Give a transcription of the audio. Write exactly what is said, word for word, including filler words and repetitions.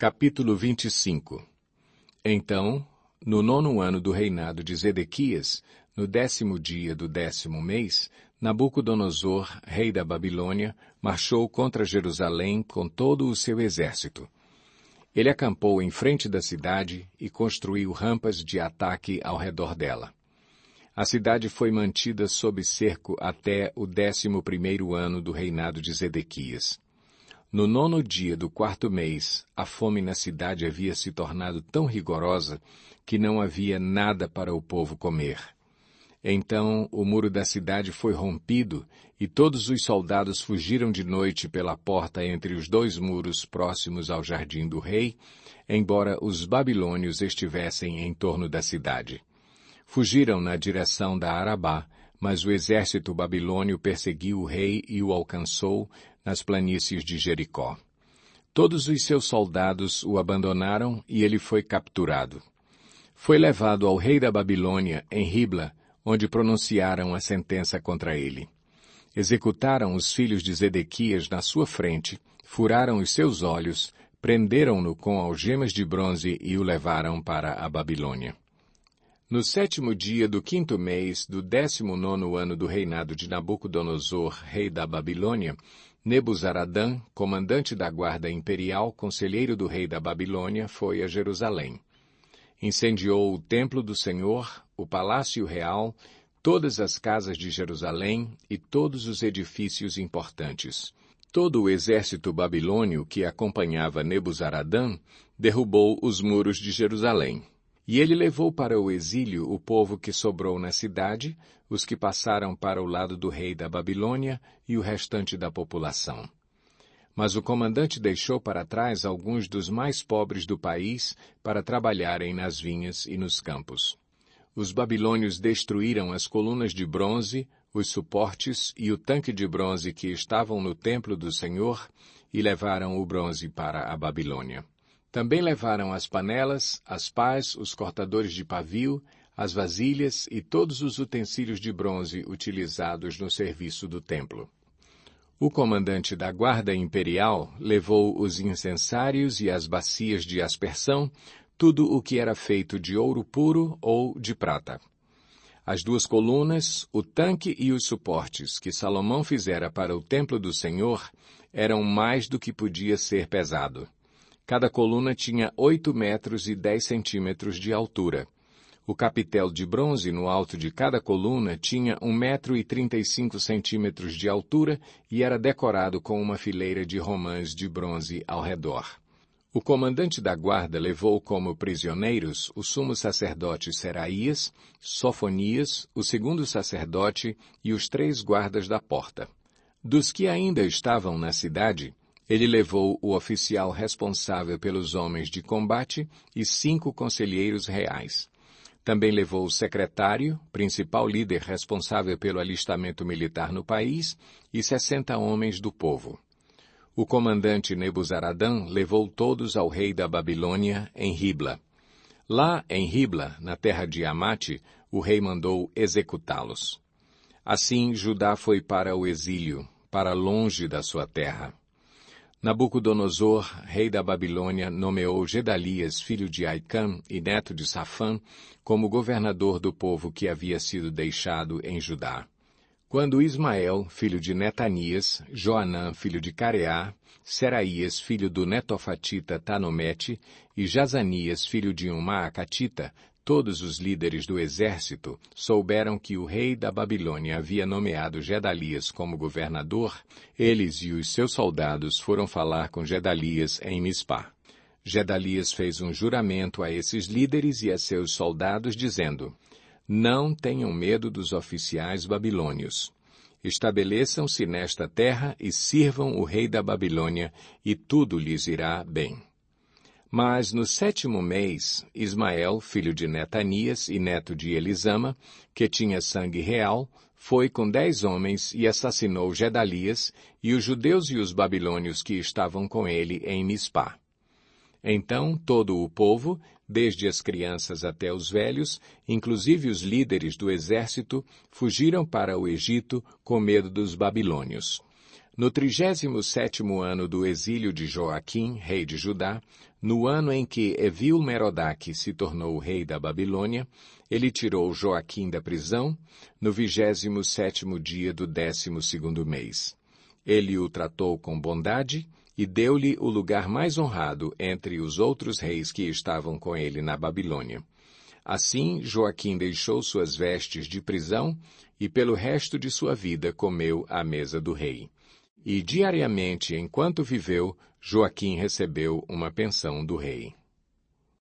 Capítulo vinte e cinco. Então, no nono ano do reinado de Zedequias, no décimo dia do décimo mês, Nabucodonosor, rei da Babilônia, marchou contra Jerusalém com todo o seu exército. Ele acampou em frente da cidade e construiu rampas de ataque ao redor dela. A cidade foi mantida sob cerco até o décimo primeiro ano do reinado de Zedequias. No nono dia do quarto mês, a fome na cidade havia se tornado tão rigorosa que não havia nada para o povo comer. Então o muro da cidade foi rompido e todos os soldados fugiram de noite pela porta entre os dois muros próximos ao jardim do rei, embora os babilônios estivessem em torno da cidade. Fugiram na direção da Arabá, mas o exército babilônio perseguiu o rei e o alcançou nas planícies de Jericó. Todos os seus soldados o abandonaram e ele foi capturado. Foi levado ao rei da Babilônia, em Ribla, onde pronunciaram a sentença contra ele. Executaram os filhos de Zedequias na sua frente, furaram os seus olhos, prenderam-no com algemas de bronze e o levaram para a Babilônia. No sétimo dia do quinto mês do décimo nono ano do reinado de Nabucodonosor, rei da Babilônia, Nebuzaradã, comandante da guarda imperial, conselheiro do rei da Babilônia, foi a Jerusalém. Incendiou o templo do Senhor, o palácio real, todas as casas de Jerusalém e todos os edifícios importantes. Todo o exército babilônio que acompanhava Nebuzaradã derrubou os muros de Jerusalém. E ele levou para o exílio o povo que sobrou na cidade, os que passaram para o lado do rei da Babilônia e o restante da população. Mas o comandante deixou para trás alguns dos mais pobres do país para trabalharem nas vinhas e nos campos. Os babilônios destruíram as colunas de bronze, os suportes e o tanque de bronze que estavam no templo do Senhor e levaram o bronze para a Babilônia. Também levaram as panelas, as pás, os cortadores de pavio, as vasilhas e todos os utensílios de bronze utilizados no serviço do templo. O comandante da guarda imperial levou os incensários e as bacias de aspersão, tudo o que era feito de ouro puro ou de prata. As duas colunas, o tanque e os suportes que Salomão fizera para o templo do Senhor eram mais do que podia ser pesado. Cada coluna tinha oito metros e dez centímetros de altura. O capitel de bronze no alto de cada coluna tinha um metro e trinta e cinco centímetros de altura e era decorado com uma fileira de romãs de bronze ao redor. O comandante da guarda levou como prisioneiros o sumo sacerdote Seraías, Sofonias, o segundo sacerdote e os três guardas da porta. Dos que ainda estavam na cidade, ele levou o oficial responsável pelos homens de combate e cinco conselheiros reais. Também levou o secretário, principal líder responsável pelo alistamento militar no país, e sessenta homens do povo. O comandante Nebuzaradã levou todos ao rei da Babilônia em Ribla. Lá em Ribla, na terra de Amate, o rei mandou executá-los. Assim, Judá foi para o exílio, para longe da sua terra. Nabucodonosor, rei da Babilônia, nomeou Gedalias, filho de Aicam e neto de Safã, como governador do povo que havia sido deixado em Judá. Quando Ismael, filho de Netanias, Joanã, filho de Careá, Seraías, filho do netofatita Tanomete, e Jazanias, filho de um maacatita, todos os líderes do exército, souberam que o rei da Babilônia havia nomeado Gedalias como governador, eles e os seus soldados foram falar com Gedalias em Mispá. Gedalias fez um juramento a esses líderes e a seus soldados, dizendo: Não tenham medo dos oficiais babilônios. Estabeleçam-se nesta terra e sirvam o rei da Babilônia, e tudo lhes irá bem. Mas no sétimo mês, Ismael, filho de Netanias e neto de Elisama, que tinha sangue real, foi com dez homens e assassinou Gedalias e os judeus e os babilônios que estavam com ele em Mispá. Então todo o povo, desde as crianças até os velhos, inclusive os líderes do exército, fugiram para o Egito com medo dos babilônios. No trigésimo sétimo ano do exílio de Joaquim, rei de Judá, no ano em que Evil-Merodach se tornou rei da Babilônia, ele tirou Joaquim da prisão, no vigésimo sétimo dia do décimo segundo mês. Ele o tratou com bondade e deu-lhe o lugar mais honrado entre os outros reis que estavam com ele na Babilônia. Assim, Joaquim deixou suas vestes de prisão e pelo resto de sua vida comeu à mesa do rei. E diariamente, enquanto viveu, Joaquim recebeu uma pensão do rei.